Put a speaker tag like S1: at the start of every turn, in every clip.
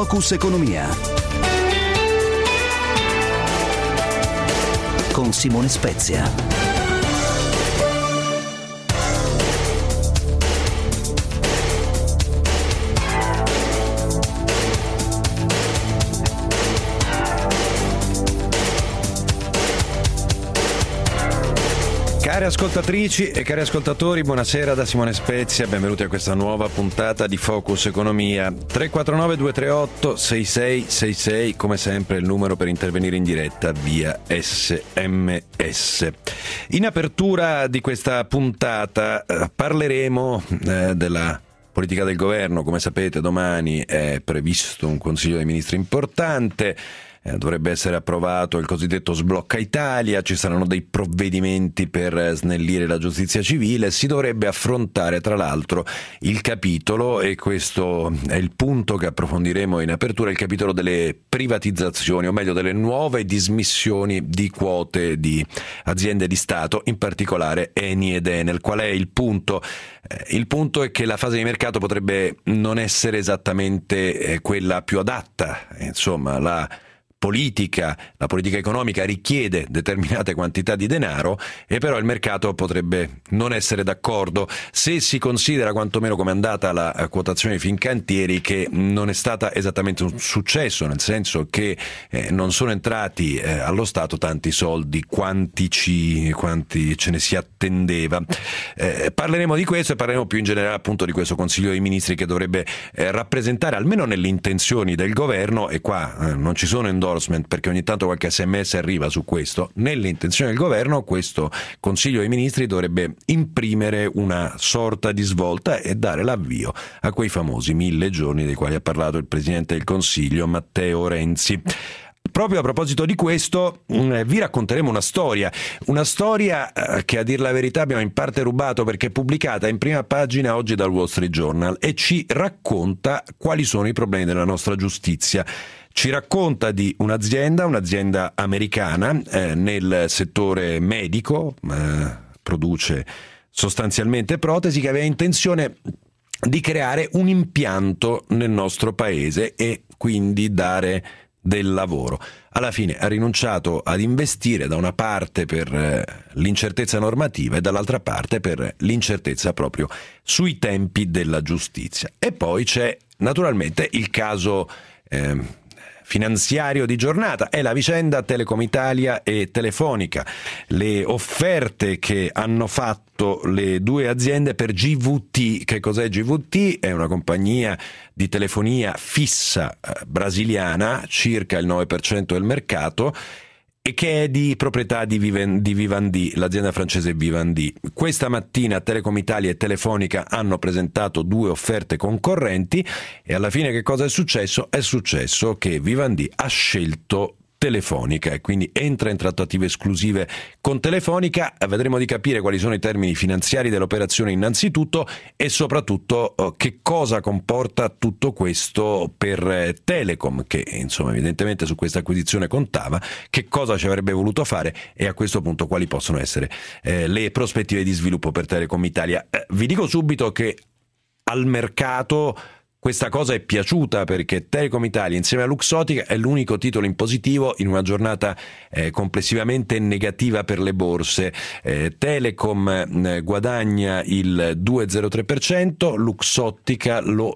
S1: Focus Economia con Simone Spezia.
S2: Cari ascoltatrici e cari ascoltatori, buonasera da Simone Spezia, benvenuti a questa nuova puntata di Focus Economia. 349 238 6666, come sempre il numero per intervenire in diretta via SMS. In apertura di questa puntata parleremo della politica del governo. Come sapete, domani è previsto un Consiglio dei Ministri importante. Dovrebbe essere approvato il cosiddetto Sblocca Italia, ci saranno dei provvedimenti per snellire la giustizia civile, si dovrebbe affrontare tra l'altro il capitolo, e questo è il punto che approfondiremo in apertura, il capitolo delle privatizzazioni, o meglio delle nuove dismissioni di quote di aziende di Stato, in particolare Eni ed Enel. Qual è il punto? Il punto è che la fase di mercato potrebbe non essere esattamente quella più adatta, insomma la politica economica richiede determinate quantità di denaro e però il mercato potrebbe non essere d'accordo, se si considera quantomeno come è andata la quotazione di Fincantieri, che non è stata esattamente un successo, nel senso che non sono entrati allo Stato tanti soldi quanti ce ne si attendeva. Parleremo di questo e parleremo più in generale appunto di questo Consiglio dei Ministri che dovrebbe rappresentare, almeno nelle intenzioni del governo, e qua non ci sono endorsement perché ogni tanto qualche SMS arriva su questo, nelle intenzioni del governo questo Consiglio dei Ministri dovrebbe imprimere una sorta di svolta e dare l'avvio a quei famosi 1000 giorni dei quali ha parlato il Presidente del Consiglio Matteo Renzi. Proprio a proposito di questo vi racconteremo una storia che a dir la verità abbiamo in parte rubato perché è pubblicata in prima pagina oggi dal Wall Street Journal e ci racconta quali sono i problemi della nostra giustizia. Ci racconta di un'azienda americana nel settore medico, produce sostanzialmente protesi, che aveva intenzione di creare un impianto nel nostro paese e quindi dare del lavoro. Alla fine ha rinunciato ad investire, da una parte per l'incertezza normativa e dall'altra parte per l'incertezza proprio sui tempi della giustizia. E poi c'è naturalmente il caso finanziario di giornata, è la vicenda Telecom Italia e Telefonica, le offerte che hanno fatto le due aziende per GVT. Che cos'è GVT? È una compagnia di telefonia fissa brasiliana, circa il 9% del mercato, e che è di proprietà di Vivendi, l'azienda francese Vivendi. Questa mattina Telecom Italia e Telefonica hanno presentato due offerte concorrenti e alla fine che cosa è successo? È successo che Vivendi ha scelto Telefonica e quindi entra in trattative esclusive con Telefonica. Vedremo di capire quali sono i termini finanziari dell'operazione innanzitutto e soprattutto che cosa comporta tutto questo per Telecom, che insomma evidentemente su questa acquisizione contava, che cosa ci avrebbe voluto fare e a questo punto quali possono essere le prospettive di sviluppo per Telecom Italia. Vi dico subito che al mercato questa cosa è piaciuta, perché Telecom Italia insieme a Luxottica è l'unico titolo in positivo in una giornata complessivamente negativa per le borse. Telecom guadagna il 2,03%, Luxottica lo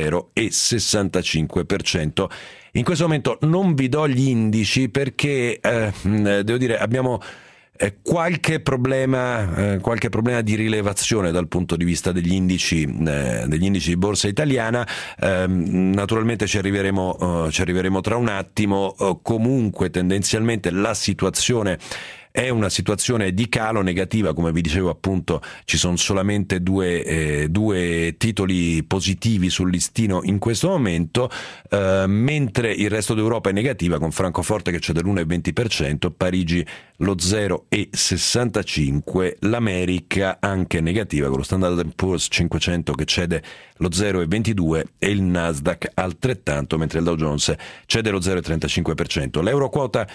S2: 0,65%. In questo momento non vi do gli indici perché devo dire abbiamo qualche problema di rilevazione dal punto di vista degli indici di borsa italiana. Naturalmente ci arriveremo tra un attimo. Comunque tendenzialmente la situazione è una situazione di calo negativa, come vi dicevo appunto ci sono solamente due titoli positivi sul listino in questo momento, mentre il resto d'Europa è negativa con Francoforte che cede l'1,20%, Parigi lo 0,65%, l'America anche negativa con lo Standard & Poor's 500 che cede lo 0,22% e il Nasdaq altrettanto, mentre il Dow Jones cede lo 0,35%. L'euro quota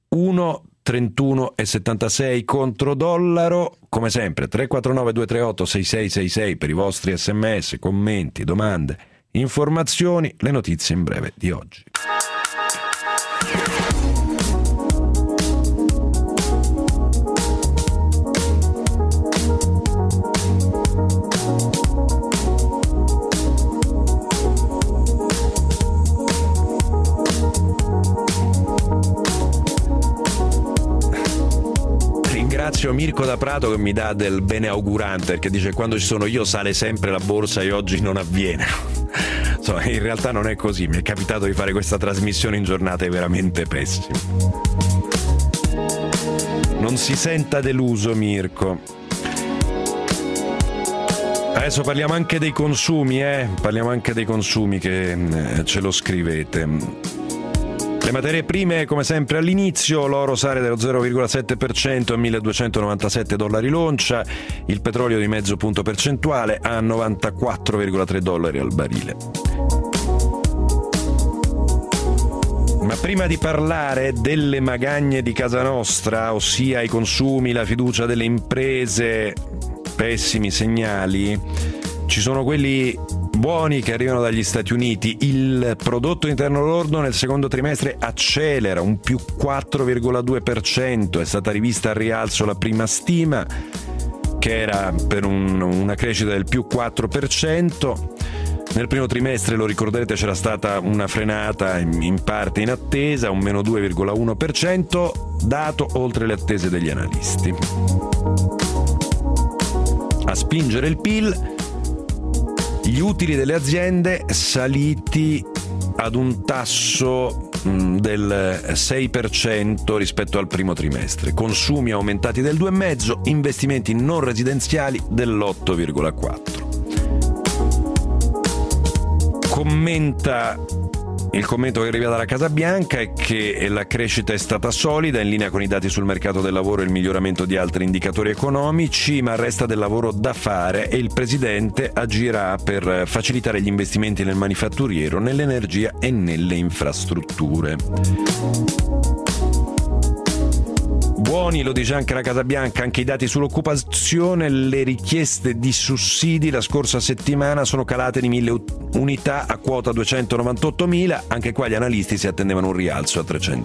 S2: 1,31,76 contro dollaro. Come sempre 349 238 6666 per i vostri SMS, commenti, domande informazioni, le notizie in breve di oggi. Ringrazio Mirko da Prato che mi dà del bene augurante, perché dice: quando ci sono io sale sempre la borsa e oggi non avviene. Insomma, in realtà non è così, mi è capitato di fare questa trasmissione in giornate veramente pessime. Non si senta deluso, Mirko. Adesso parliamo anche dei consumi, parliamo anche dei consumi che ce lo scrivete. Le materie prime, come sempre all'inizio, l'oro sale dello 0,7% a $1.297 l'oncia, il petrolio di mezzo punto percentuale a $94,3 al barile. Ma prima di parlare delle magagne di casa nostra, ossia i consumi, la fiducia delle imprese, pessimi segnali, ci sono quelli buoni che arrivano dagli Stati Uniti. Il prodotto interno lordo nel secondo trimestre accelera, un più 4,2%, è stata rivista al rialzo la prima stima, che era per una crescita del più 4%. Nel primo trimestre, lo ricorderete, c'era stata una frenata in parte in attesa, un meno 2,1%, dato oltre le attese degli analisti. A spingere il PIL, gli utili delle aziende saliti ad un tasso del 6% rispetto al primo trimestre, consumi aumentati del 2,5%, investimenti non residenziali dell'8,4%. Il commento che arriva dalla Casa Bianca è che la crescita è stata solida, in linea con i dati sul mercato del lavoro e il miglioramento di altri indicatori economici, ma resta del lavoro da fare e il Presidente agirà per facilitare gli investimenti nel manifatturiero, nell'energia e nelle infrastrutture. Buoni, lo dice anche la Casa Bianca, anche i dati sull'occupazione. Le richieste di sussidi la scorsa settimana sono calate di 1.000 unità a quota 298.000, anche qua gli analisti si attendevano un rialzo a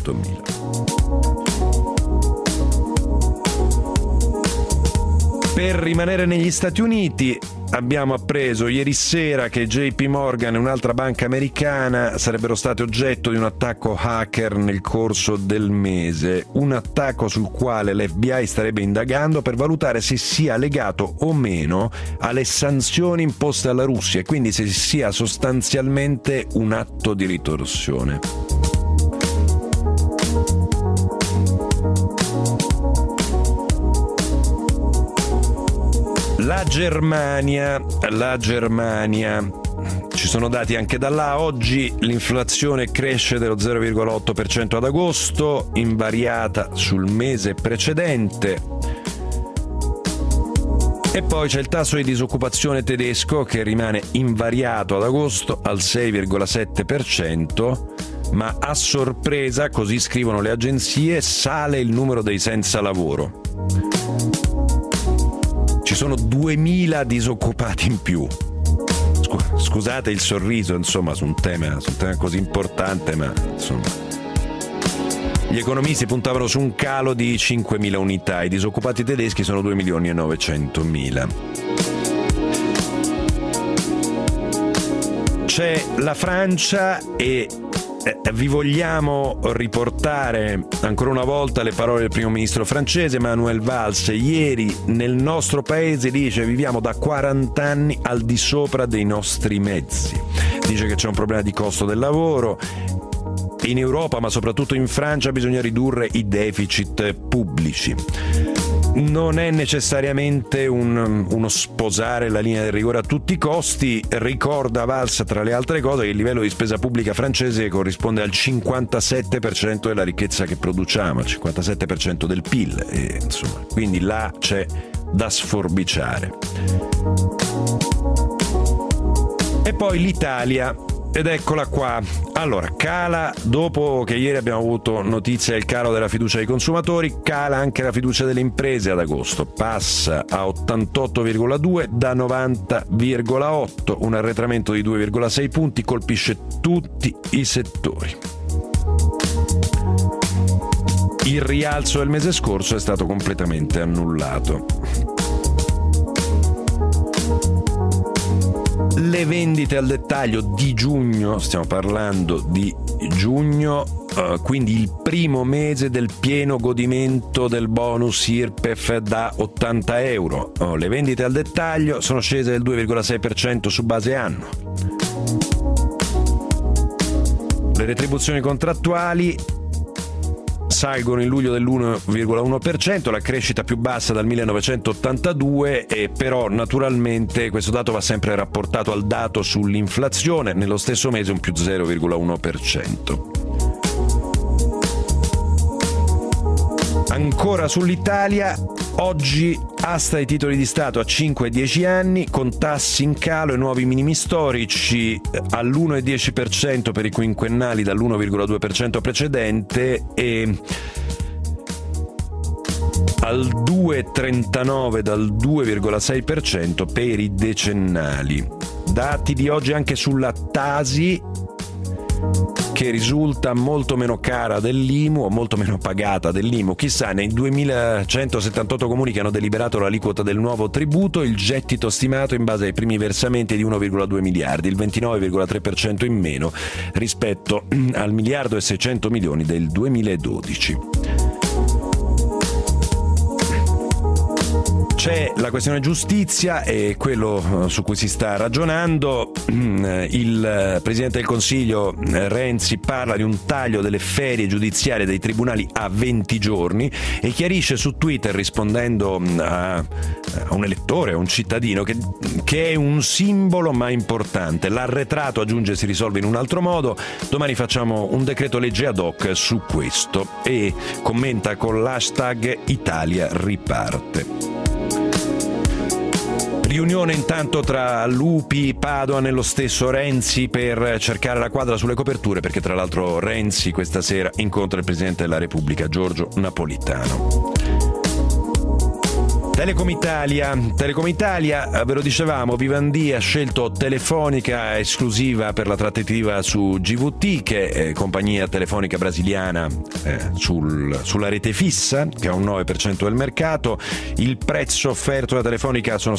S2: 300.000. Per rimanere negli Stati Uniti, abbiamo appreso ieri sera che JP Morgan e un'altra banca americana sarebbero state oggetto di un attacco hacker nel corso del mese, un attacco sul quale l'FBI starebbe indagando per valutare se sia legato o meno alle sanzioni imposte alla Russia e quindi se sia sostanzialmente un atto di ritorsione. La Germania, ci sono dati anche da là. Oggi l'inflazione cresce dello 0,8% ad agosto, invariata sul mese precedente. E poi c'è il tasso di disoccupazione tedesco che rimane invariato ad agosto al 6,7%, ma a sorpresa, così scrivono le agenzie, sale il numero dei senza lavoro. Ci sono 2.000 disoccupati in più. Scusate il sorriso, insomma, su un tema così importante, ma insomma. Gli economisti puntavano su un calo di 5.000 unità, i disoccupati tedeschi sono 2.900.000. C'è la Francia e vi vogliamo riportare ancora una volta le parole del primo ministro francese Manuel Valls. Ieri nel nostro paese dice: viviamo da 40 anni al di sopra dei nostri mezzi. Dice che c'è un problema di costo del lavoro. In Europa, ma soprattutto in Francia, bisogna ridurre i deficit pubblici. Non è necessariamente uno sposare la linea del rigore a tutti i costi. Ricorda Valls, tra le altre cose, che il livello di spesa pubblica francese corrisponde al 57% della ricchezza che produciamo, al 57% del PIL, e, insomma, quindi là c'è da sforbiciare. E poi l'Italia ed eccola qua. Allora, cala, dopo che ieri abbiamo avuto notizia del calo della fiducia dei consumatori, cala anche la fiducia delle imprese ad agosto, passa a 88,2 da 90,8, un arretramento di 2,6 punti, colpisce tutti i settori. Il rialzo del mese scorso è stato completamente annullato. Le vendite al dettaglio di giugno, stiamo parlando di giugno, quindi il primo mese del pieno godimento del bonus IRPEF da 80 euro. Le vendite al dettaglio sono scese del 2,6% su base anno. Le retribuzioni contrattuali salgono in luglio dell'1,1%, la crescita più bassa dal 1982, e però naturalmente questo dato va sempre rapportato al dato sull'inflazione, nello stesso mese un più 0,1%. Ancora sull'Italia, oggi asta i titoli di Stato a 5 e 10 anni con tassi in calo e nuovi minimi storici all'1,10% per i quinquennali dall'1,2% precedente e al 2,39 dal 2,6% per i decennali. Dati di oggi anche sulla Tasi, che risulta molto meno cara dell'IMU o molto meno pagata dell'IMU. Chissà, nei 2178 comuni che hanno deliberato l'aliquota del nuovo tributo, il gettito stimato in base ai primi versamenti è di 1,2 miliardi, il 29,3% in meno rispetto al 1.600 milioni del 2012. C'è la questione giustizia e quello su cui si sta ragionando. Il Presidente del Consiglio Renzi parla di un taglio delle ferie giudiziarie dei tribunali a 20 giorni e chiarisce su Twitter, rispondendo a un elettore, a un cittadino, che è un simbolo ma importante. L'arretrato, aggiunge, si risolve in un altro modo. Domani facciamo un decreto legge ad hoc su questo, e commenta con l'hashtag Italia riparte. Riunione intanto tra Lupi, Padoan e lo stesso Renzi per cercare la quadra sulle coperture, perché tra l'altro Renzi questa sera incontra il Presidente della Repubblica Giorgio Napolitano. Telecom Italia, ve lo dicevamo, Vivendi ha scelto Telefonica esclusiva per la trattativa su GVT, che è compagnia telefonica brasiliana sulla rete fissa, che ha un 9% del mercato. Il prezzo offerto da Telefonica sono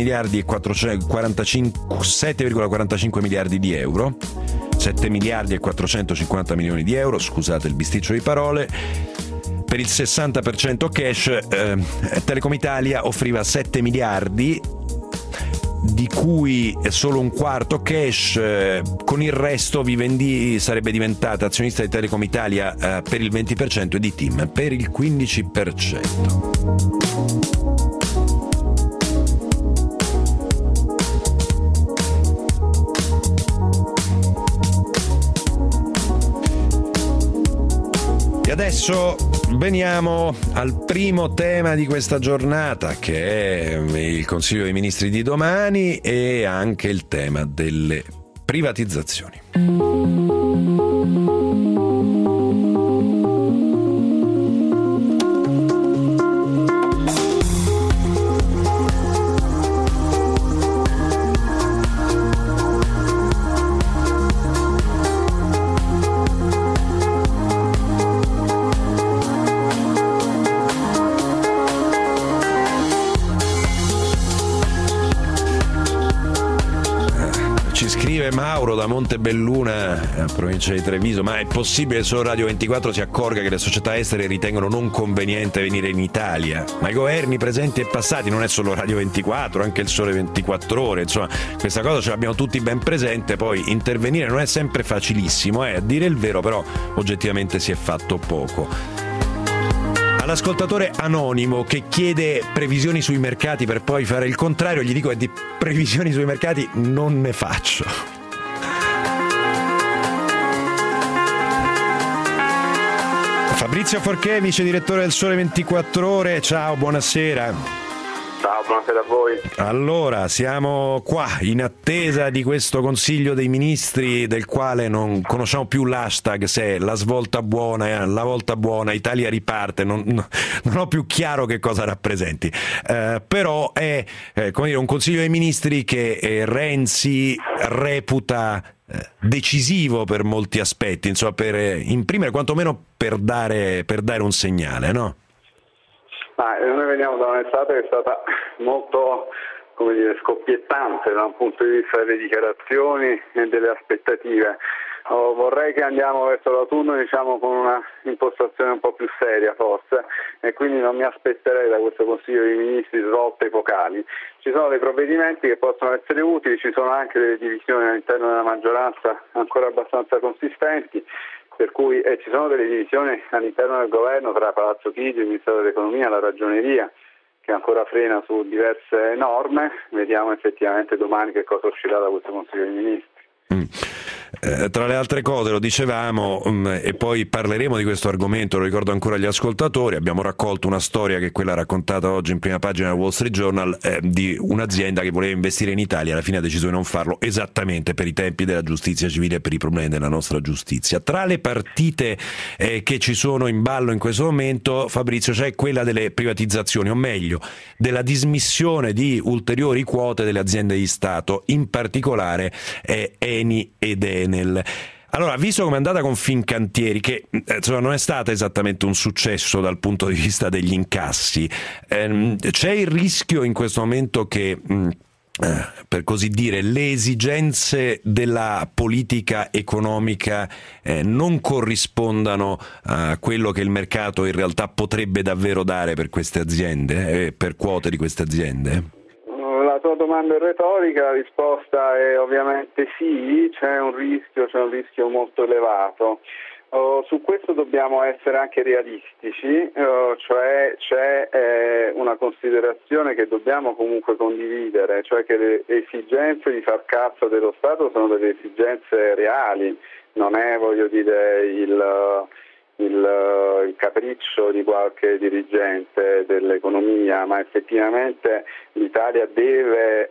S2: 7,45 miliardi di euro, 7 miliardi e 450 milioni di euro, scusate il bisticcio di parole. Per il 60% cash, Telecom Italia offriva 7 miliardi, di cui solo un quarto cash. Con il resto Vivendi sarebbe diventata azionista di Telecom Italia per il 20% e di TIM per il 15%. E adesso veniamo al primo tema di questa giornata, che è il Consiglio dei Ministri di domani e anche il tema delle privatizzazioni. Mauro da Montebelluna, provincia di Treviso: ma è possibile che solo Radio 24 si accorga che le società estere ritengono non conveniente venire in Italia? Ma i governi presenti e passati, non è solo Radio 24, anche il Sole 24 Ore, insomma questa cosa ce l'abbiamo tutti ben presente. Poi intervenire non è sempre facilissimo, a dire il vero, però oggettivamente si è fatto poco. All'ascoltatore anonimo che chiede previsioni sui mercati per poi fare il contrario, gli dico che di previsioni sui mercati non ne faccio. Fabrizio Forché, vice direttore del Sole 24 Ore, ciao, buonasera.
S3: Ciao, buonasera a voi.
S2: Allora, siamo qua in attesa di questo Consiglio dei Ministri, del quale non conosciamo più l'hashtag, se è la svolta buona, la volta buona, Italia riparte, non ho più chiaro che cosa rappresenti. Però è come dire, un Consiglio dei Ministri che Renzi reputa decisivo per molti aspetti, insomma, per imprimere, quantomeno per dare un segnale, no?
S3: Noi veniamo da un'estate che è stata molto, come dire, scoppiettante da un punto di vista delle dichiarazioni e delle aspettative. Vorrei che andiamo verso l'autunno, diciamo, con una impostazione un po' più seria forse, e quindi non mi aspetterei da questo Consiglio dei Ministri svolte epocali. Ci sono dei provvedimenti che possono essere utili, ci sono anche delle divisioni all'interno della maggioranza ancora abbastanza consistenti, per cui ci sono delle divisioni all'interno del governo tra Palazzo Chigi, il Ministero dell'Economia, la Ragioneria, che ancora frena su diverse norme. Vediamo effettivamente domani che cosa uscirà da questo Consiglio dei Ministri.
S2: Tra le altre cose, lo dicevamo, e poi parleremo di questo argomento, lo ricordo ancora agli ascoltatori, abbiamo raccolto una storia che è quella raccontata oggi in prima pagina del Wall Street Journal, di un'azienda che voleva investire in Italia, alla fine ha deciso di non farlo, esattamente per i tempi della giustizia civile e per i problemi della nostra giustizia. Tra le partite che ci sono in ballo in questo momento, Fabrizio, c'è quella delle privatizzazioni, o meglio della dismissione di ulteriori quote delle aziende di Stato, in particolare Eni ed Enel. Allora, visto come è andata con Fincantieri, che insomma non è stata esattamente un successo dal punto di vista degli incassi, c'è il rischio in questo momento che, per così dire, le esigenze della politica economica non corrispondano a quello che il mercato in realtà potrebbe davvero dare per queste aziende, per quote di queste aziende?
S3: La tua domanda è retorica, la risposta è ovviamente sì, c'è un rischio molto elevato. Su questo dobbiamo essere anche realistici, cioè c'è una considerazione che dobbiamo comunque condividere, cioè che le esigenze di far cassa dello Stato sono delle esigenze reali, non è, voglio dire, il capriccio di qualche dirigente dell'economia, ma effettivamente l'Italia deve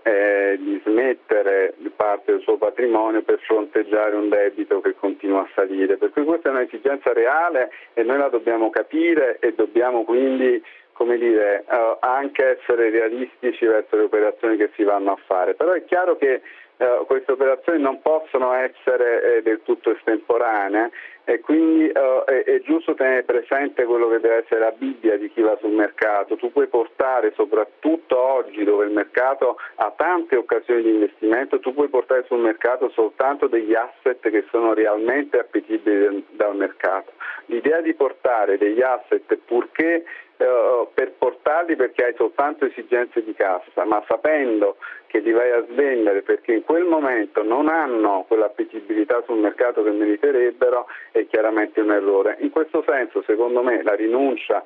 S3: dismettere parte del suo patrimonio per fronteggiare un debito che continua a salire, per cui questa è un'esigenza reale e noi la dobbiamo capire e dobbiamo quindi, come dire, anche essere realistici verso le operazioni che si vanno a fare. Però è chiaro che queste operazioni non possono essere del tutto estemporanee e quindi è giusto tenere presente quello che deve essere la Bibbia di chi va sul mercato. Tu puoi portare, soprattutto oggi dove il mercato ha tante occasioni di investimento, tu puoi portare sul mercato soltanto degli asset che sono realmente appetibili dal mercato. L'idea di portare degli asset purché per portarli perché hai soltanto esigenze di cassa, ma sapendo che li vai a svendere perché in quel momento non hanno quell'appetibilità sul mercato che meriterebbero, è chiaramente un errore. In questo senso, secondo me, la rinuncia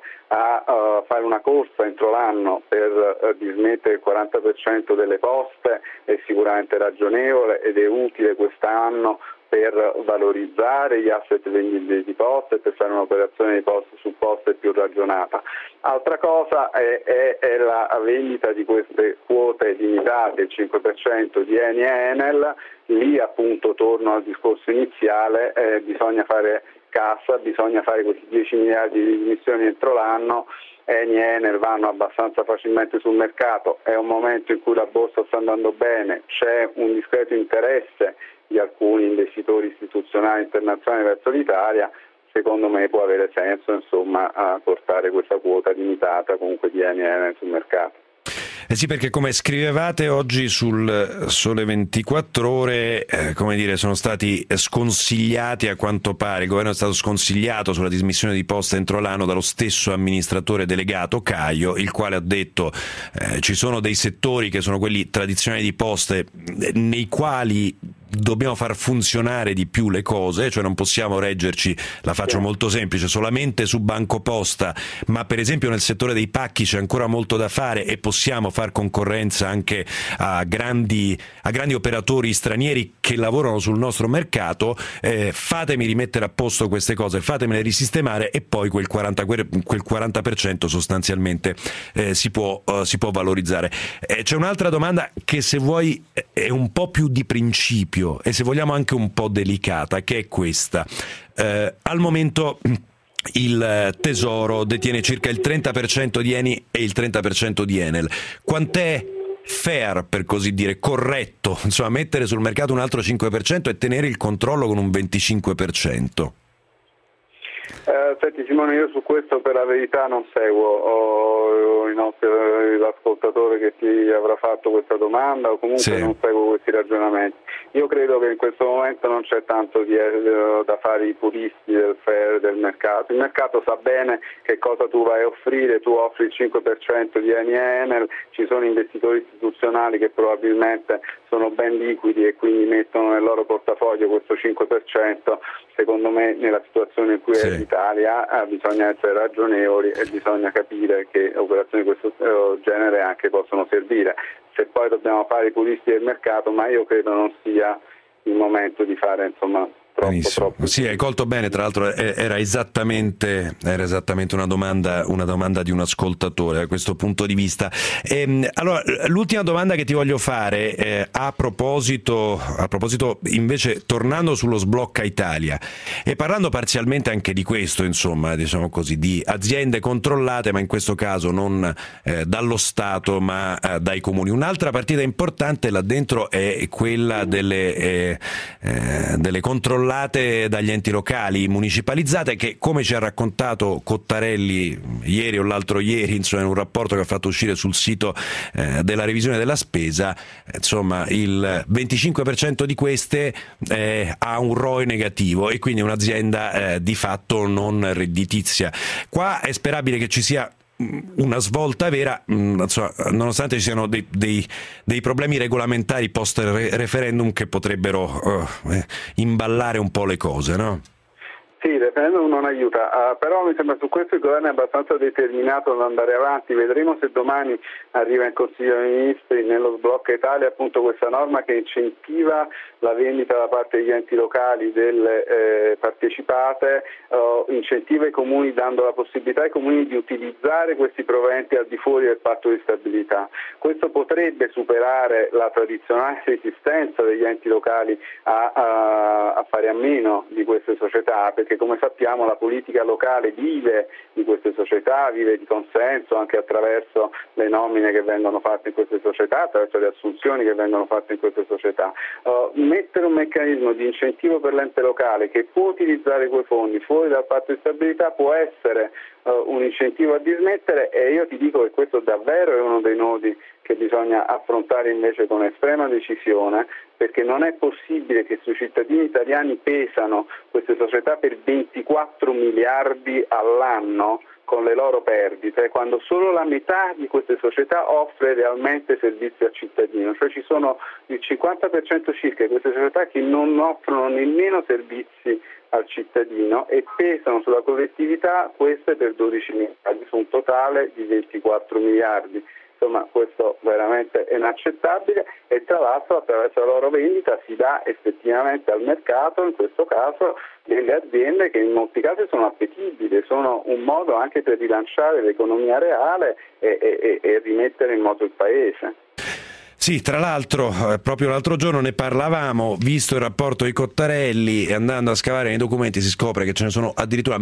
S3: a fare una corsa entro l'anno per dismettere il 40% delle poste è sicuramente ragionevole ed è utile quest'anno per valorizzare gli asset vendibili di poste e per fare un'operazione di poste su poste più ragionata. Altra cosa è la vendita di queste quote limitate, il 5% di Eni e Enel. Lì appunto torno al discorso iniziale, bisogna fare cassa, bisogna fare questi 10 miliardi di emissioni entro l'anno. Eni e Enel vanno abbastanza facilmente sul mercato, è un momento in cui la borsa sta andando bene, c'è un discreto interesse di alcuni investitori istituzionali internazionali verso l'Italia. Secondo me può avere senso, insomma, a portare questa quota limitata comunque di Eni e Enel sul mercato.
S2: Sì, perché come scrivevate oggi sul Sole 24 Ore, come dire, sono stati sconsigliati, a quanto pare, il governo è stato sconsigliato sulla dismissione di poste entro l'anno dallo stesso amministratore delegato Caio, il quale ha detto ci sono dei settori che sono quelli tradizionali di poste nei quali dobbiamo far funzionare di più le cose, cioè non possiamo reggerci, la faccio molto semplice, solamente su BancoPosta, ma per esempio nel settore dei pacchi c'è ancora molto da fare e possiamo far concorrenza anche a grandi operatori stranieri che lavorano sul nostro mercato. Fatemi rimettere a posto queste cose, fatemele risistemare e poi quel 40% sostanzialmente si può valorizzare. C'è un'altra domanda che, se vuoi, è un po' più di principio e, se vogliamo, anche un po' delicata, che è questa. Al momento il Tesoro detiene circa il 30% di Eni e il 30% di Enel. Quant'è fair, per così dire, corretto, insomma, mettere sul mercato un altro 5% e tenere il controllo con un 25%?
S3: Senti Simone, io su questo per la verità non seguo l'ascoltatore che ti avrà fatto questa domanda, o comunque non seguo questi ragionamenti. Io credo che in questo momento non c'è tanto da fare i puristi del mercato. Il mercato sa bene che cosa tu vai a offrire, tu offri il 5% di Eni e Enel, ci sono investitori istituzionali che probabilmente sono ben liquidi e quindi mettono nel loro portafoglio questo 5%. Secondo me, nella situazione in cui è l'Italia, bisogna essere ragionevoli e bisogna capire che operazioni di questo genere anche possono servire. Se poi dobbiamo fare i puristi del mercato, ma io credo non sia il momento di fare, insomma, troppo.
S2: Sì, hai colto bene, tra l'altro era esattamente una domanda di un ascoltatore da questo punto di vista. Allora, l'ultima domanda che ti voglio fare, a proposito invece, tornando sullo sblocca Italia e parlando parzialmente anche di questo, insomma, diciamo così, di aziende controllate, ma in questo caso non dallo Stato ma dai comuni. Un'altra partita importante là dentro è quella delle controllate dagli enti locali, municipalizzate, che, come ci ha raccontato Cottarelli ieri o l'altro ieri, insomma, in un rapporto che ha fatto uscire sul sito della revisione della spesa, insomma, il 25% di queste ha un ROE negativo e quindi è un'azienda di fatto non redditizia. Qua è sperabile che ci sia una svolta vera, insomma, nonostante ci siano dei problemi regolamentari post referendum che potrebbero imballare un po' le cose, no?
S3: Sì, il referendum non aiuta, però mi sembra su questo il governo è abbastanza determinato ad andare avanti. Vedremo se domani arriva in Consiglio dei Ministri nello sblocca Italia appunto questa norma che incentiva la vendita da parte degli enti locali delle partecipate, incentiva i comuni dando la possibilità ai comuni di utilizzare questi proventi al di fuori del patto di stabilità. Questo potrebbe superare la tradizionale resistenza degli enti locali a fare a meno di queste società, perché come sappiamo la politica locale vive di queste società, vive di consenso anche attraverso le nomine che vengono fatte in queste società, attraverso le assunzioni che vengono fatte in queste società. Mettere un meccanismo di incentivo per l'ente locale che può utilizzare quei fondi fuori dal patto di stabilità può essere un incentivo a dismettere, e io ti dico che questo davvero è uno dei nodi che bisogna affrontare invece con estrema decisione, perché non è possibile che sui cittadini italiani pesano queste società per 24 miliardi all'anno con le loro perdite, quando solo la metà di queste società offre realmente servizi al cittadino, cioè ci sono il 50% circa di queste società che non offrono nemmeno servizi al cittadino e pesano sulla collettività queste per 12 miliardi su un totale di 24 miliardi. Insomma, questo veramente è inaccettabile e tra l'altro attraverso la loro vendita si dà effettivamente al mercato, in questo caso, delle aziende che in molti casi sono appetibili, sono un modo anche per rilanciare l'economia reale e rimettere in moto il paese.
S2: Sì, tra l'altro, proprio l'altro giorno ne parlavamo, visto il rapporto di Cottarelli e andando a scavare nei documenti si scopre che ce ne sono addirittura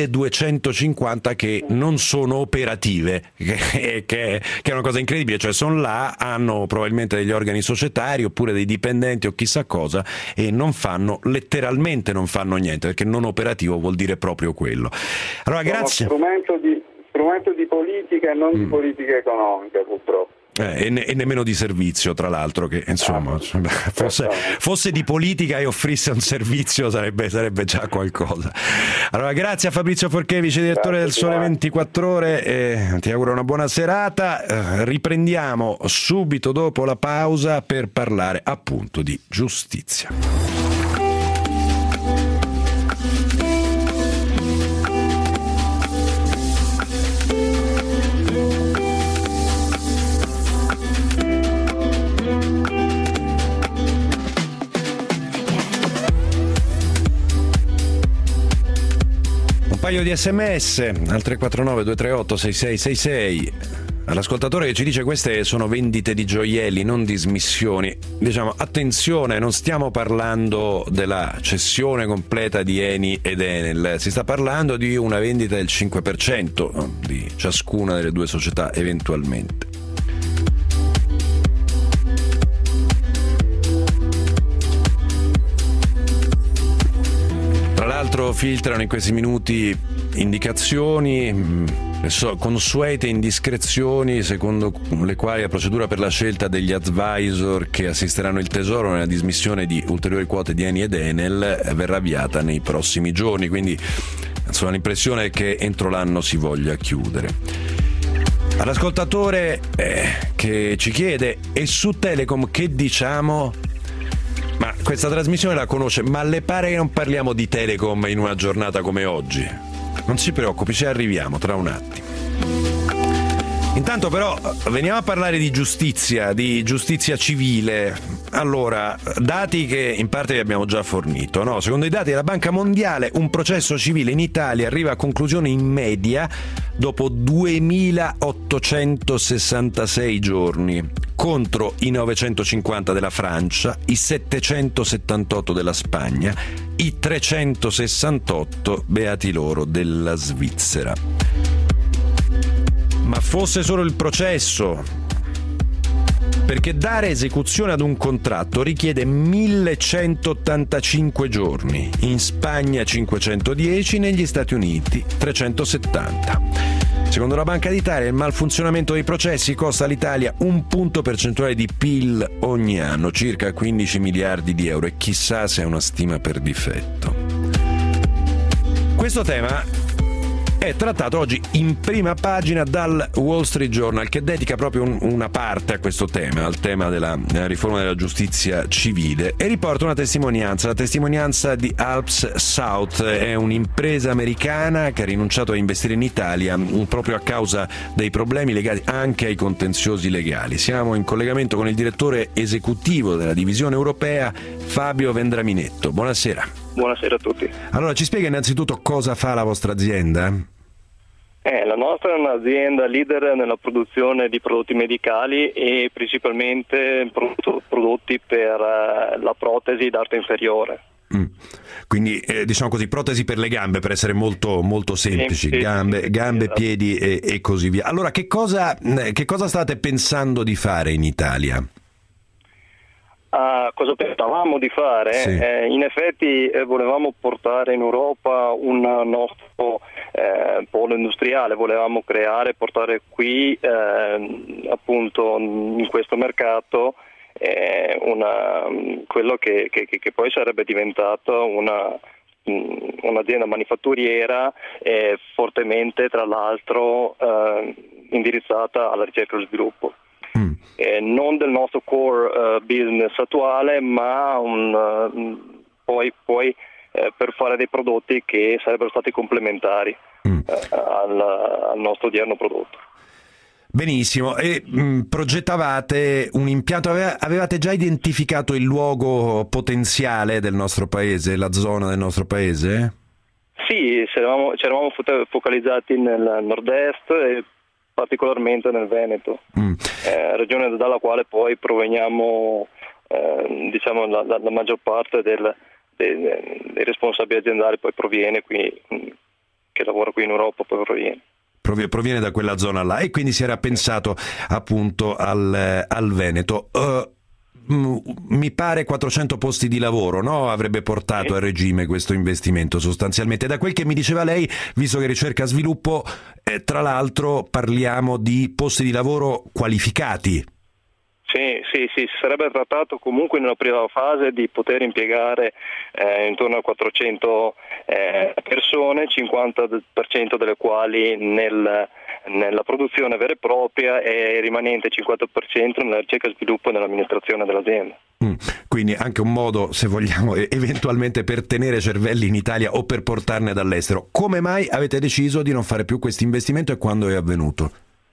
S2: 1250 che non sono operative, che è una cosa incredibile, cioè sono là, hanno probabilmente degli organi societari oppure dei dipendenti o chissà cosa e letteralmente non fanno niente, perché non operativo vuol dire proprio quello. Allora, grazie.
S3: Strumento di politica e non di politica economica, purtroppo.
S2: E nemmeno di servizio, tra l'altro, che insomma fosse di politica e offrisse un servizio sarebbe già qualcosa. Allora, grazie a Fabrizio Forché, vice direttore del Sole 24 Ore, e ti auguro una buona serata. Riprendiamo subito dopo la pausa per parlare appunto di giustizia. Un paio di sms al 349 238 6666 all'ascoltatore che ci dice: queste sono vendite di gioielli, non dismissioni. Diciamo, attenzione, non stiamo parlando della cessione completa di Eni ed Enel, si sta parlando di una vendita del 5% di ciascuna delle due società eventualmente. Tra l'altro filtrano in questi minuti indicazioni, consuete indiscrezioni secondo le quali la procedura per la scelta degli advisor che assisteranno il Tesoro nella dismissione di ulteriori quote di Eni ed Enel verrà avviata nei prossimi giorni, quindi insomma l'impressione è che entro l'anno si voglia chiudere. All'ascoltatore che ci chiede: e su Telecom che diciamo? Ma questa trasmissione la conosce, ma le pare che non parliamo di Telecom in una giornata come oggi? Non si preoccupi, ci arriviamo tra un attimo. Intanto però veniamo a parlare di giustizia civile. Allora, dati che in parte vi abbiamo già fornito, no? Secondo i dati della Banca Mondiale, un processo civile in Italia arriva a conclusione in media dopo 2866 giorni, contro i 950 della Francia, i 778 della Spagna, i 368, beati loro, della Svizzera. Ma fosse solo il processo, perché dare esecuzione ad un contratto richiede 1185 giorni, in Spagna 510, negli Stati Uniti 370. Secondo la Banca d'Italia il malfunzionamento dei processi costa all'Italia 1 punto percentuale di PIL ogni anno, circa 15 miliardi di euro, e chissà se è una stima per difetto. Questo tema è trattato oggi in prima pagina dal Wall Street Journal, che dedica proprio una parte a questo tema, al tema della riforma della giustizia civile, e riporta una testimonianza, la testimonianza di Alps South. È un'impresa americana che ha rinunciato a investire in Italia proprio a causa dei problemi legati anche ai contenziosi legali. Siamo in collegamento con il direttore esecutivo della divisione europea, Fabio Vendraminetto. Buonasera.
S4: Buonasera a tutti.
S2: Allora, ci spiega innanzitutto cosa fa la vostra azienda?
S4: La nostra è un'azienda leader nella produzione di prodotti medicali e principalmente prodotti per la protesi d'arto inferiore.
S2: Quindi diciamo così, protesi per le gambe, per essere molto, molto semplici, gambe, esatto. Piedi e così via. Allora, che cosa state pensando di fare in Italia?
S4: Cosa pensavamo di fare?
S2: Sì.
S4: In effetti volevamo portare in Europa un nostro polo industriale, volevamo portare qui appunto in questo mercato quello che poi sarebbe diventato un'azienda manifatturiera fortemente, tra l'altro, indirizzata alla ricerca e allo sviluppo. Non del nostro core business attuale, ma poi per fare dei prodotti che sarebbero stati complementari al nostro odierno prodotto.
S2: Benissimo, e progettavate un impianto, avevate già identificato il luogo potenziale del nostro paese, la zona del nostro paese?
S4: Sì, ci eravamo focalizzati nel nord-est e particolarmente nel Veneto, regione dalla quale poi proveniamo diciamo la maggior parte dei responsabili aziendali poi proviene qui, che lavora qui in Europa, poi proviene
S2: da quella zona là, e quindi si era pensato appunto al Veneto. mi pare 400 posti di lavoro, no? Avrebbe portato a regime questo investimento sostanzialmente. Da quel che mi diceva lei, visto che ricerca e sviluppo, tra l'altro parliamo di posti di lavoro qualificati.
S4: Sì, si sarebbe trattato comunque nella prima fase di poter impiegare intorno a 400 persone, 50% delle quali nella produzione vera e propria e il rimanente 50% nella ricerca e sviluppo e nell'amministrazione dell'azienda.
S2: Quindi anche un modo, se vogliamo, eventualmente per tenere cervelli in Italia o per portarne dall'estero. Come mai avete deciso di non fare più questo investimento e quando è avvenuto?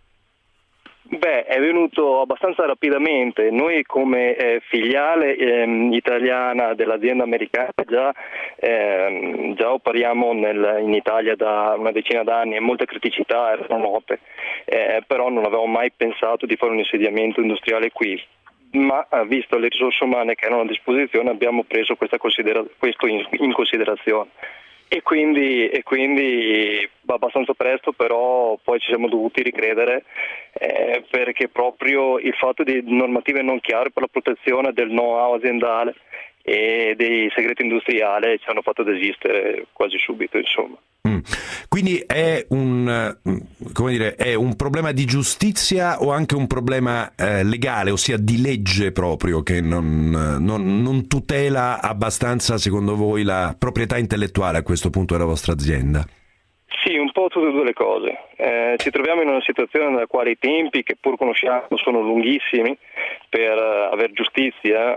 S4: È venuto abbastanza rapidamente. Noi come filiale italiana dell'azienda americana già operiamo in Italia da una decina d'anni e molte criticità erano note, però non avevamo mai pensato di fare un insediamento industriale qui. Ma visto le risorse umane che erano a disposizione abbiamo preso questo in considerazione. E quindi abbastanza presto però poi ci siamo dovuti ricredere perché proprio il fatto di normative non chiare per la protezione del know-how aziendale e dei segreti industriali ci hanno fatto desistere quasi subito, insomma.
S2: Quindi è un problema di giustizia o anche un problema legale, ossia di legge proprio, che non tutela abbastanza, secondo voi, la proprietà intellettuale a questo punto della vostra azienda?
S4: Sì, un po' tutte e due le cose. Ci troviamo in una situazione nella quale i tempi, che pur conosciamo, sono lunghissimi per aver giustizia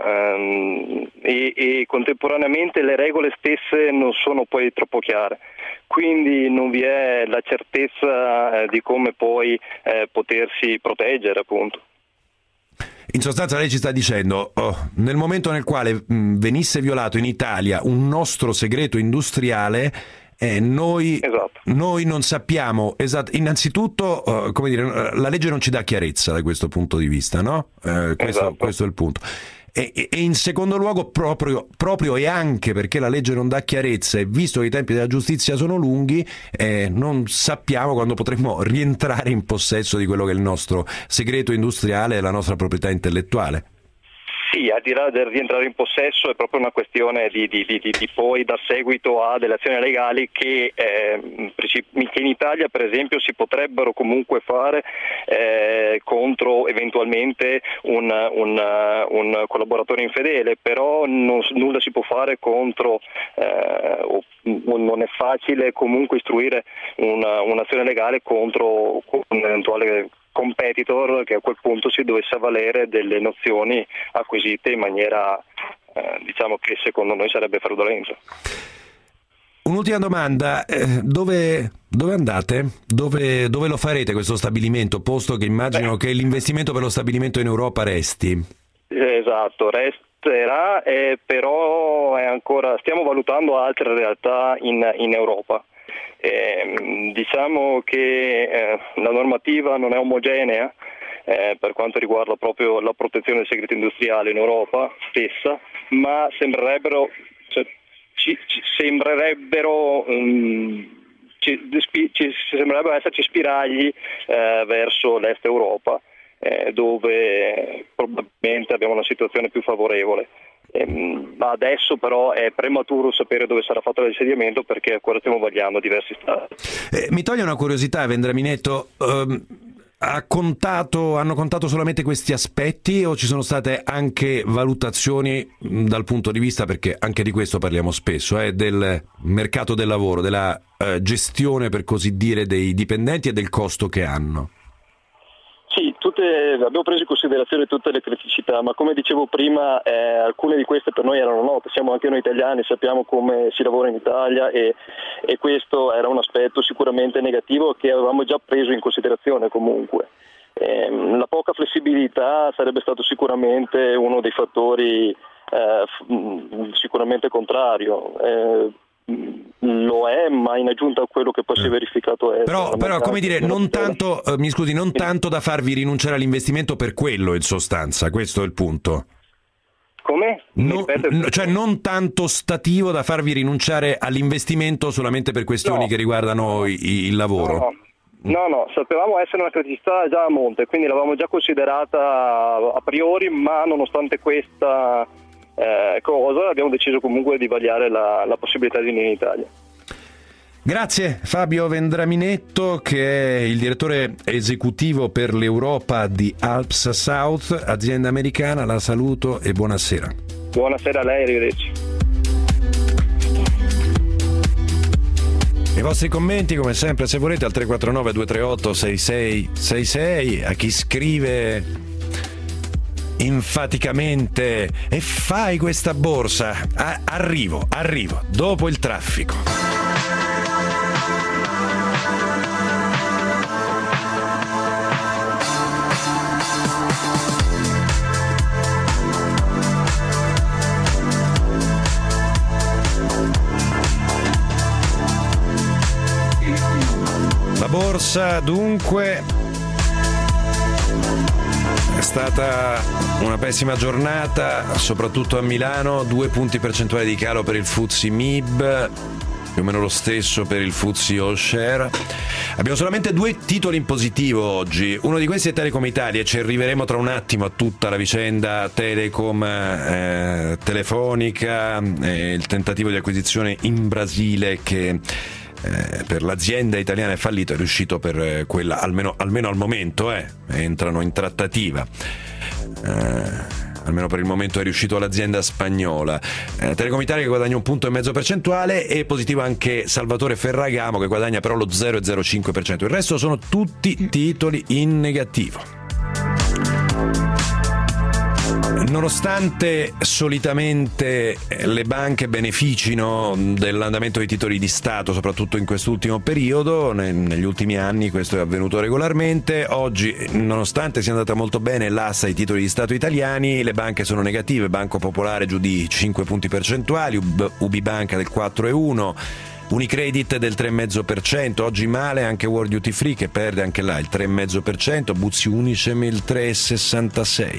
S4: e contemporaneamente le regole stesse non sono poi troppo chiare. Quindi non vi è la certezza di come poi potersi proteggere, appunto.
S2: In sostanza lei ci sta dicendo, nel momento nel quale venisse violato in Italia un nostro segreto industriale, noi non sappiamo innanzitutto, la legge non ci dà chiarezza da questo punto di vista, no? Questo è il punto. E in secondo luogo proprio e anche perché la legge non dà chiarezza e visto che i tempi della giustizia sono lunghi, non sappiamo quando potremo rientrare in possesso di quello che è il nostro segreto industriale e la nostra proprietà intellettuale.
S4: Sì, al di là del rientrare in possesso è proprio una questione di poi dar seguito a delle azioni legali che in Italia per esempio si potrebbero comunque fare contro eventualmente un collaboratore infedele, però nulla si può fare contro non è facile comunque istruire un'azione legale contro un eventuale competitor che a quel punto si dovesse avvalere delle nozioni acquisite in maniera diciamo che secondo noi sarebbe fraudolenta.
S2: Un'ultima domanda, dove andate? Dove lo farete questo stabilimento, posto che immagino che l'investimento per lo stabilimento in Europa resti?
S4: Esatto, resterà, però stiamo valutando altre realtà in Europa. Diciamo che la normativa non è omogenea per quanto riguarda proprio la protezione del segreto industriale in Europa stessa, ma sembrerebbero esserci spiragli verso l'est Europa, dove probabilmente abbiamo una situazione più favorevole. Adesso però è prematuro sapere dove sarà fatto l'insediamento perché ancora stiamo vagliando diversi stati.
S2: Mi toglie una curiosità, Vendraminetto, hanno contato solamente questi aspetti o ci sono state anche valutazioni dal punto di vista, perché anche di questo parliamo spesso, del mercato del lavoro, della gestione per così dire dei dipendenti e del costo che hanno?
S4: Sì, abbiamo preso in considerazione tutte le criticità, ma come dicevo prima alcune di queste per noi erano note, siamo anche noi italiani, sappiamo come si lavora in Italia e questo era un aspetto sicuramente negativo che avevamo già preso in considerazione comunque. La poca flessibilità sarebbe stato sicuramente uno dei fattori sicuramente contrario. Lo è, ma in aggiunta a quello che poi si è verificato
S2: però come dire, non tanto da farvi rinunciare all'investimento per quello, in sostanza, questo è il punto.
S4: Come?
S2: Cioè non tanto stativo da farvi rinunciare all'investimento solamente per questioni che riguardano il lavoro.
S4: No, sapevamo essere una criticità già a monte, quindi l'avevamo già considerata a priori, ma nonostante questa cosa abbiamo deciso comunque di vagliare la possibilità di venire in Italia.
S2: Grazie Fabio Vendraminetto, che è il direttore esecutivo per l'Europa di Alps South, azienda americana. La saluto e buonasera.
S4: Buonasera a lei, arrivederci.
S2: I vostri commenti, come sempre, se volete, al 349-238-6666. A chi scrive enfaticamente: e fai questa borsa? Arrivo, dopo il traffico. La borsa dunque è stata una pessima giornata, soprattutto a Milano, 2 punti percentuali di calo per il FTSE MIB, più o meno lo stesso per il FTSE All Share. Abbiamo solamente 2 titoli in positivo oggi, uno di questi è Telecom Italia, e ci arriveremo tra un attimo a tutta la vicenda Telecom, Telefonica, il tentativo di acquisizione in Brasile che per l'azienda italiana è fallito, è riuscito per quella, almeno al momento, entrano in trattativa. Almeno per il momento è riuscito l'azienda spagnola. Telecom Italia che guadagna 1,5 punti percentuale, e positivo anche Salvatore Ferragamo che guadagna però lo 0,05%. Il resto sono tutti titoli in negativo. Nonostante solitamente le banche beneficino dell'andamento dei titoli di Stato, soprattutto in quest'ultimo periodo, negli ultimi anni questo è avvenuto regolarmente, oggi nonostante sia andata molto bene l'asta ai titoli di Stato italiani, le banche sono negative. Banco Popolare giù di 5 punti percentuali, UbiBanca del 4,1%, Unicredit del 3,5%, oggi male anche World Duty Free che perde anche là il 3,5%, Buzzi Unicem il 3,66%.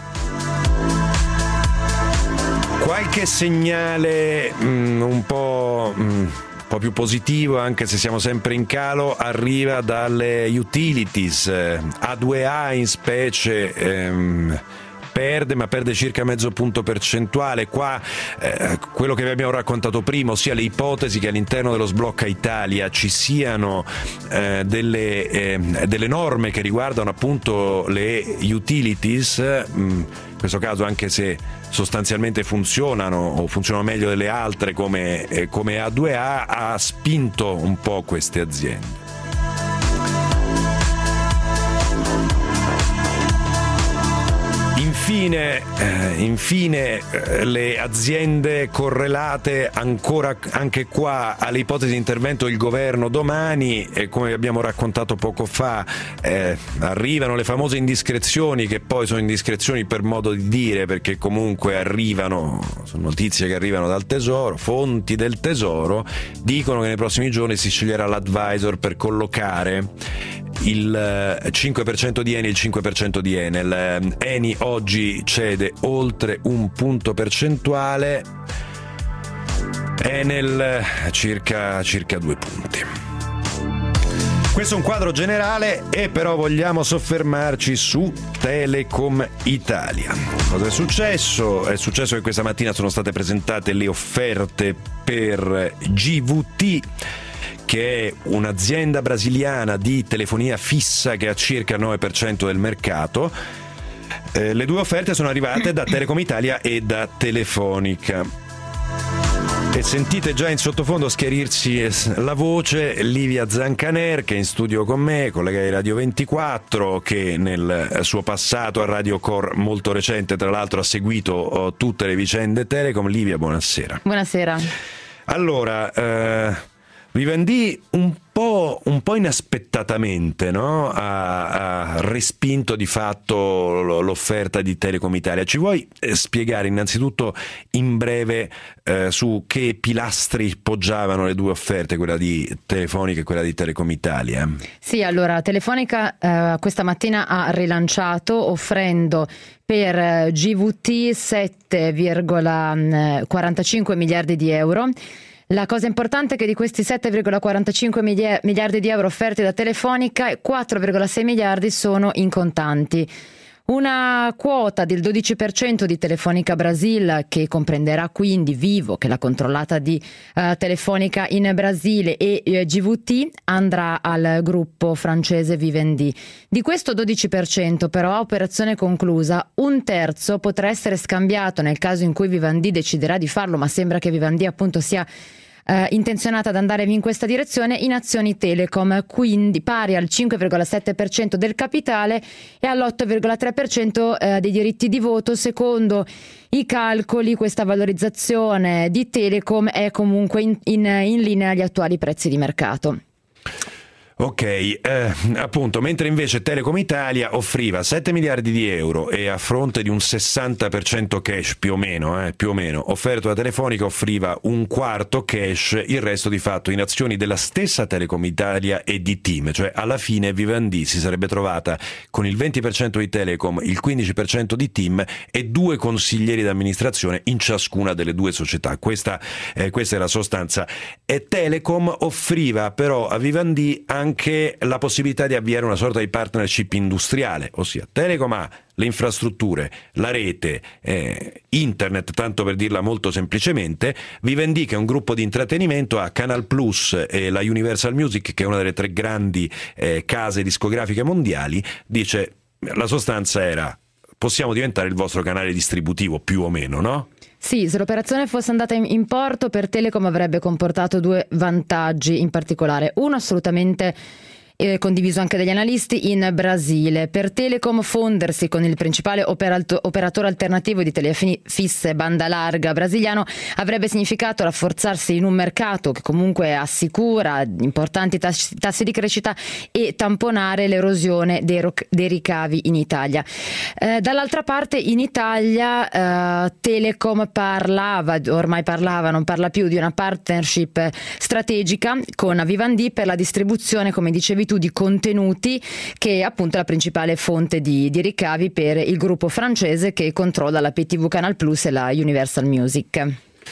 S2: Qualche segnale un po' più positivo, anche se siamo sempre in calo, arriva dalle utilities. A2A in specie perde circa 0,5 punto percentuale. Qua quello che vi abbiamo raccontato prima, ossia le ipotesi che all'interno dello Sblocca Italia ci siano delle norme che riguardano appunto le utilities, in questo caso anche se sostanzialmente funzionano meglio delle altre come A2A, ha spinto un po' queste aziende. Infine le aziende correlate ancora anche qua alle ipotesi di intervento del governo domani, e come abbiamo raccontato poco fa arrivano le famose indiscrezioni, che poi sono indiscrezioni per modo di dire, perché comunque sono notizie che arrivano dal Tesoro. Fonti del Tesoro dicono che nei prossimi giorni si sceglierà l'advisor per collocare il 5% di Eni e il 5% di Enel. Eni oggi cede oltre 1 punto percentuale, Enel circa 2 punti. Questo è un quadro generale, e però vogliamo soffermarci su Telecom Italia. Cosa è successo? È successo che questa mattina sono state presentate le offerte per GVT, che è un'azienda brasiliana di telefonia fissa che ha circa il 9% del mercato. Le 2 offerte sono arrivate da Telecom Italia e da Telefonica. E sentite già in sottofondo schiarirsi la voce Livia Zancaner, che è in studio con me, collega di Radio 24, che nel suo passato a Radio Core molto recente tra l'altro ha seguito tutte le vicende Telecom. Livia, buonasera.
S5: Buonasera.
S2: Allora, Vivendi un po' inaspettatamente, no? ha respinto di fatto l'offerta di Telecom Italia. Ci vuoi spiegare innanzitutto in breve su che pilastri poggiavano le 2 offerte, quella di Telefonica e quella di Telecom Italia?
S5: Sì, allora Telefonica questa mattina ha rilanciato offrendo per GVT 7,45 miliardi di euro. La cosa importante è che di questi 7,45 miliardi di euro offerti da Telefonica, 4,6 miliardi sono in contanti. Una quota del 12% di Telefonica Brasil, che comprenderà quindi Vivo, che è la controllata di Telefonica in Brasile, e GVT, andrà al gruppo francese Vivendi. Di questo 12%, però, a operazione conclusa, un terzo potrà essere scambiato nel caso in cui Vivendi deciderà di farlo, ma sembra che Vivendi appunto sia intenzionata ad andare in questa direzione, in azioni Telecom, quindi pari al 5,7% del capitale e all'8,3% dei diritti di voto. Secondo i calcoli, questa valorizzazione di Telecom è comunque in linea agli attuali prezzi di mercato.
S2: Ok, appunto, mentre invece Telecom Italia offriva 7 miliardi di euro e a fronte di un 60% cash più o meno, offerto da Telefonica, offriva un quarto cash, il resto di fatto in azioni della stessa Telecom Italia e di TIM, cioè alla fine Vivendi si sarebbe trovata con il 20% di Telecom, il 15% di TIM e 2 consiglieri d'amministrazione in ciascuna delle 2 società. Questa è la sostanza. E Telecom offriva però a Vivendi anche la possibilità di avviare una sorta di partnership industriale, ossia Telecom ha le infrastrutture, la rete, internet, tanto per dirla molto semplicemente. Vivendi, che è un gruppo di intrattenimento, ha Canal Plus e la Universal Music, che è una delle 3 grandi case discografiche mondiali. Dice, la sostanza era: possiamo diventare il vostro canale distributivo, più o meno, no?
S5: Sì, se l'operazione fosse andata in porto, per Telecom avrebbe comportato 2 vantaggi in particolare. Uno assolutamente condiviso anche dagli analisti in Brasile. Per Telecom fondersi con il principale operatore alternativo di telefoni fisse banda larga brasiliano avrebbe significato rafforzarsi in un mercato che comunque assicura importanti tassi di crescita e tamponare l'erosione dei ricavi in Italia. Dall'altra parte in Italia Telecom non parla più di una partnership strategica con Vivendi per la distribuzione, come dicevi tu, di contenuti, che è appunto la principale fonte di ricavi per il gruppo francese che controlla la PTV Canal Plus e la Universal Music.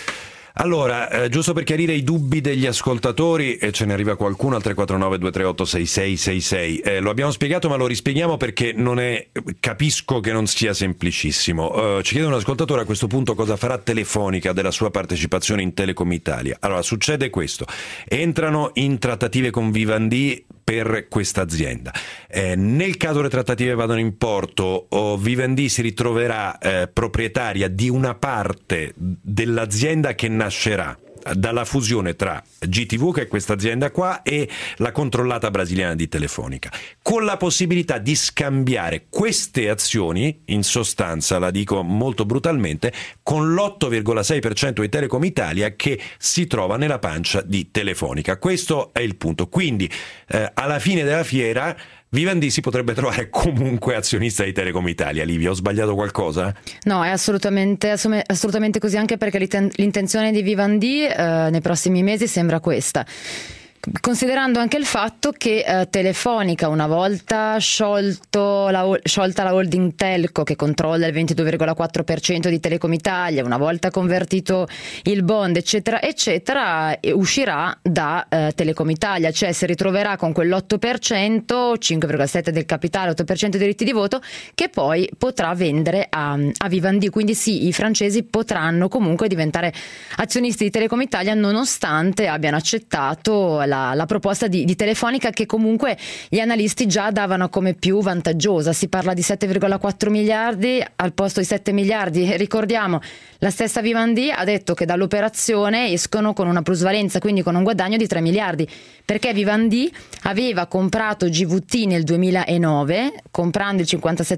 S2: Allora, giusto per chiarire i dubbi degli ascoltatori, ce ne arriva qualcuno al 349 238 6666, lo abbiamo spiegato ma lo rispieghiamo perché capisco che non sia semplicissimo. Ci chiede un ascoltatore a questo punto cosa farà Telefonica della sua partecipazione in Telecom Italia. Allora, succede questo: entrano in trattative con Vivendi per questa azienda. Nel caso le trattative vadano in porto, Vivendi si ritroverà proprietaria di una parte dell'azienda che nascerà dalla fusione tra GTV, che è questa azienda qua, e la controllata brasiliana di Telefonica, con la possibilità di scambiare queste azioni, in sostanza, la dico molto brutalmente, con l'8,6% di Telecom Italia che si trova nella pancia di Telefonica. Questo è il punto. Quindi alla fine della fiera Vivendi si potrebbe trovare comunque azionista di Telecom Italia. Livia, ho sbagliato qualcosa?
S5: No, è assolutamente così, anche perché l'intenzione di Vivendi nei prossimi mesi sembra questa. Considerando anche il fatto che Telefonica, una volta sciolta la holding Telco, che controlla il 22,4% di Telecom Italia, una volta convertito il bond eccetera eccetera, uscirà da Telecom Italia, cioè si ritroverà con quell'8%, 5,7% del capitale, 8% dei diritti di voto, che poi potrà vendere a Vivendi. Quindi sì, i francesi potranno comunque diventare azionisti di Telecom Italia, nonostante abbiano accettato la proposta di Telefonica, che comunque gli analisti già davano come più vantaggiosa. Si parla di 7,4 miliardi al posto di 7 miliardi. Ricordiamo, la stessa Vivendi ha detto che dall'operazione escono con una plusvalenza, quindi con un guadagno di 3 miliardi, perché Vivendi aveva comprato GVT nel 2009, comprando il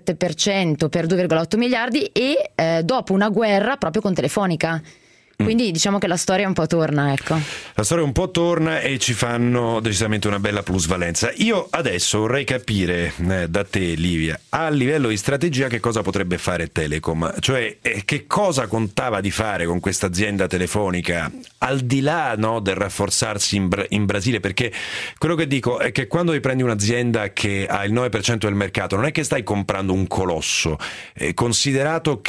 S5: 57% per 2,8 miliardi e dopo una guerra proprio con Telefonica. Quindi diciamo che la storia un po' torna, ecco.
S2: La storia un po' torna e ci fanno decisamente una bella plusvalenza. Io adesso vorrei capire da te, Livia, a livello di strategia, che cosa potrebbe fare Telecom, cioè che cosa contava di fare con questa azienda telefonica, al di là, no, del rafforzarsi in Brasile, perché quello che dico è che quando prendi un'azienda che ha il 9% del mercato non è che stai comprando un colosso, considerato che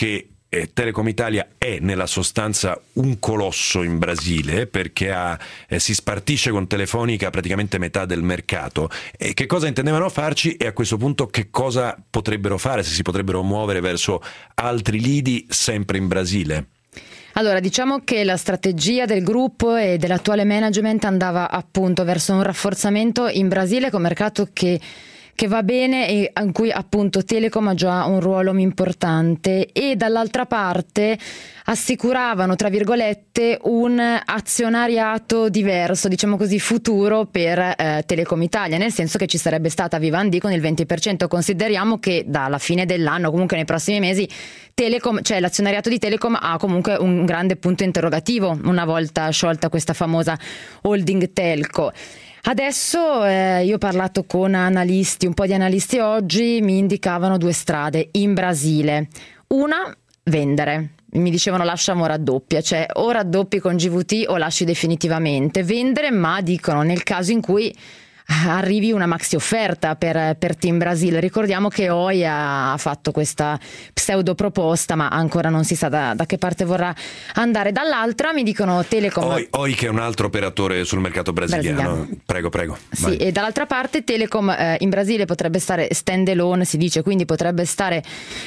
S2: Telecom Italia è nella sostanza un colosso in Brasile, perché si spartisce con Telefonica praticamente metà del mercato. E che cosa intendevano farci, e a questo punto che cosa potrebbero fare, se si potrebbero muovere verso altri lidi sempre in Brasile?
S5: Allora, diciamo che la strategia del gruppo e dell'attuale management andava appunto verso un rafforzamento in Brasile, con un mercato che va bene e in cui appunto Telecom ha già un ruolo importante, e dall'altra parte assicuravano, tra virgolette, un azionariato diverso, diciamo così, futuro per Telecom Italia, nel senso che ci sarebbe stata Vivendi con il 20%. Consideriamo che dalla fine dell'anno, comunque nei prossimi mesi, Telecom, cioè l'azionariato di Telecom, ha comunque un grande punto interrogativo una volta sciolta questa famosa holding telco. Adesso io ho parlato con un po' di analisti oggi, mi indicavano due strade in Brasile. Una, vendere. Mi dicevano lasciamo raddoppia, cioè o raddoppi con GVT o lasci definitivamente. Vendere, ma dicono nel caso in cui arrivi una maxi offerta per Team Brasile. Ricordiamo che Oi ha fatto questa pseudo proposta, ma ancora non si sa da che parte vorrà andare. Dall'altra mi dicono Telecom,
S2: Oi che è un altro operatore sul mercato brasiliano. Prego.
S5: Sì,
S2: vai.
S5: e dall'altra parte Telecom in Brasile potrebbe stare stand alone, si dice, quindi potrebbe stare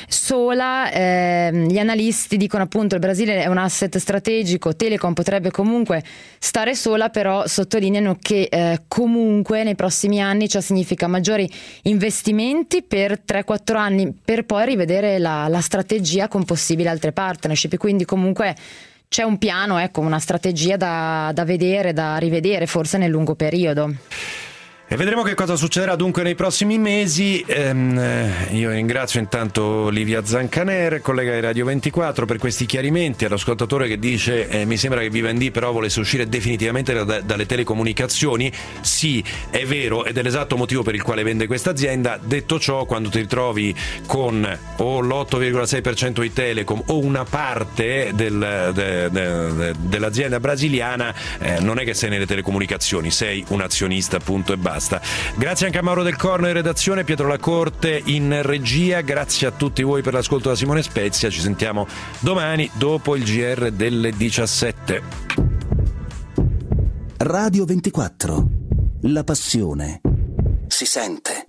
S5: sola. Gli analisti dicono appunto il Brasile è un asset strategico, Telecom potrebbe comunque stare sola, però sottolineano che comunque nei prossimi anni ciò significa maggiori investimenti per 3-4 anni, per poi rivedere la strategia con possibili altre partnership. Quindi comunque c'è un piano, ecco, una strategia da vedere, da rivedere forse nel lungo periodo.
S2: E vedremo che cosa succederà dunque nei prossimi mesi. Io ringrazio intanto Livia Zancaner, collega di Radio 24, per questi chiarimenti. All'ascoltatore che dice mi sembra che Vivendi però volesse uscire definitivamente dalle telecomunicazioni. Sì, è vero, ed è l'esatto motivo per il quale vende questa azienda. Detto ciò, quando ti ritrovi con o l'8,6% di Telecom o una parte dell'azienda brasiliana, non è che sei nelle telecomunicazioni, sei un azionista, punto e basta. Grazie anche a Mauro Del Corno in redazione, Pietro Lacorte in regia. Grazie a tutti voi per l'ascolto da Simone Spezia. Ci sentiamo domani dopo il GR delle 17.
S1: Radio 24. La passione si sente.